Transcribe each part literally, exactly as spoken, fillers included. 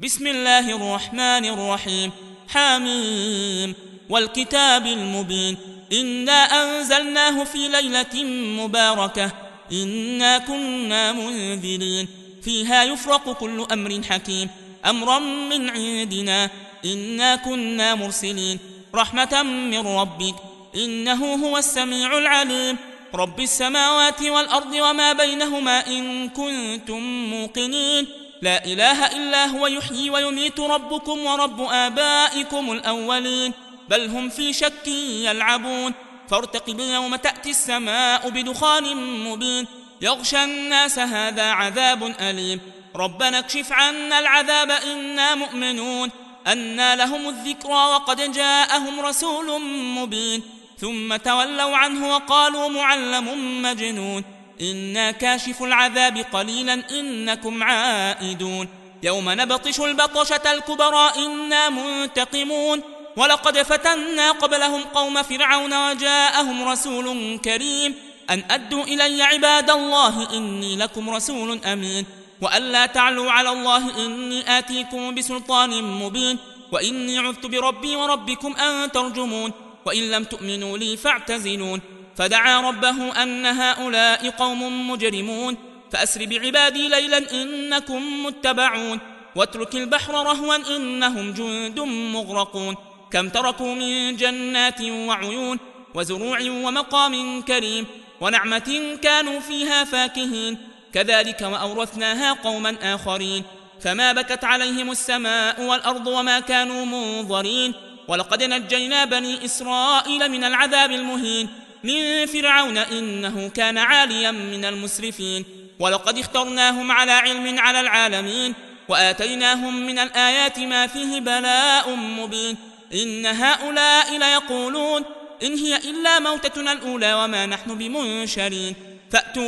بسم الله الرحمن الرحيم. حميم والكتاب المبين. إنا أنزلناه في ليلة مباركة إنا كنا منذرين فيها يفرق كل أمر حكيم أمرا من عندنا إنا كنا مرسلين رحمة من ربك إنه هو السميع العليم رب السماوات والأرض وما بينهما إن كنتم موقنين لا إله إلا هو يحيي ويميت ربكم ورب آبائكم الأولين بل هم في شك يلعبون فارتقب يوم تأتي السماء بدخان مبين يغشى الناس هذا عذاب أليم ربنا اكشف عنا العذاب إنا مؤمنون أنى لهم الذكرى وقد جاءهم رسول مبين ثم تولوا عنه وقالوا معلم مجنون إنا كاشف العذاب قليلا إنكم عائدون يوم نبطش البطشة الكبرى إنا منتقمون ولقد فتنا قبلهم قوم فرعون وجاءهم رسول كريم أن أدوا إلي عباد الله إني لكم رسول أمين وأن لا تعلوا على الله إني آتيكم بسلطان مبين وإني عذت بربي وربكم أن ترجمون وإن لم تؤمنوا لي فاعتزلون فدعا ربه أن هؤلاء قوم مجرمون فأسر بعبادي ليلا إنكم متبعون واترك البحر رهوا إنهم جند مغرقون كم تركوا من جنات وعيون وزروع ومقام كريم ونعمة كانوا فيها فاكهين كذلك وأورثناها قوما آخرين فما بكت عليهم السماء والأرض وما كانوا منظرين ولقد نجينا بني إسرائيل من العذاب المهين من فرعون إنه كان عاليا من المسرفين ولقد اخترناهم على علم على العالمين وآتيناهم من الآيات ما فيه بلاء مبين إن هؤلاء ليقولون إن هي إلا موتتنا الأولى وما نحن بمنشرين فأتوا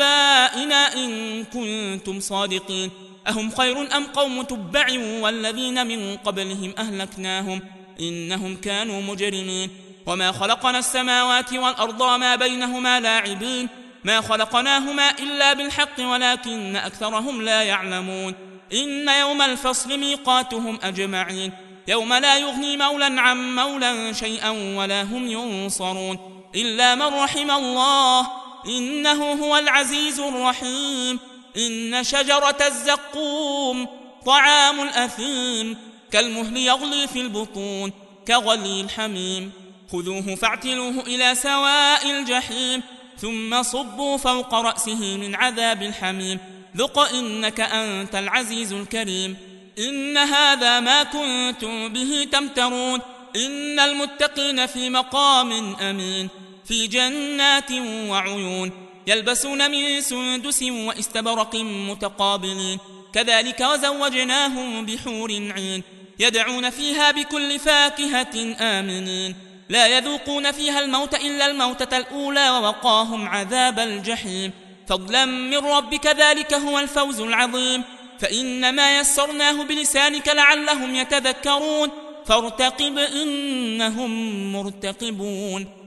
بآبائنا إن كنتم صادقين أهم خير أم قوم تبع والذين من قبلهم أهلكناهم إنهم كانوا مجرمين وما خلقنا السماوات والأرض وما بينهما لاعبين ما خلقناهما إلا بالحق ولكن أكثرهم لا يعلمون إن يوم الفصل ميقاتهم أجمعين يوم لا يغني مولا عن مولا شيئا ولا هم ينصرون إلا من رحم الله إنه هو العزيز الرحيم إن شجرة الزقوم طعام الأثيم كالمهل يغلي في البطون كغلي الحميم خذوه فاعتلوه إلى سواء الجحيم ثم صبوا فوق رأسه من عذاب الحميم ذق إنك أنت العزيز الكريم إن هذا ما كنتم به تمترون إن المتقين في مقام أمين في جنات وعيون يلبسون من سندس واستبرق متقابلين كذلك وزوجناهم بحور عين يدعون فيها بكل فاكهة آمنين لا يذوقون فيها الموت إلا الموتة الأولى ووقاهم عذاب الجحيم فضلا من ربك ذلك هو الفوز العظيم فإنما يسرناه بلسانك لعلهم يتذكرون فارتقب إنهم مرتقبون.